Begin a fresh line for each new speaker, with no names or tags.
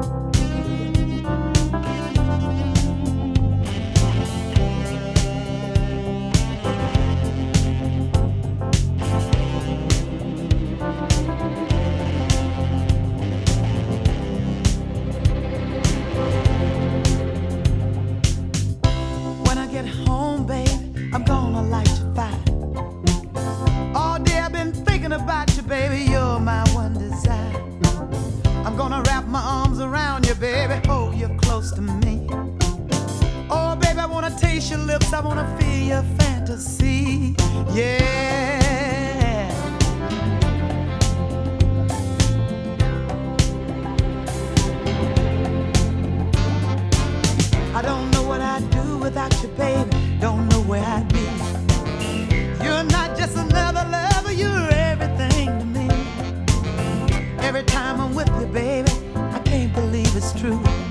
When I get home, baby, I'm gonna light your fire. All day I've been thinking about you, baby, you're my one desire. I'm gonna wrap my arms around you, baby, hold you close to me. Oh, baby, I wanna taste your lips, I wanna feel your fantasy, yeah. I don't know what I'd do without you, baby, don't know where I'd be. You're not just another lover, you're everything to me. Every time I'm with you, baby, I can't believe it's true.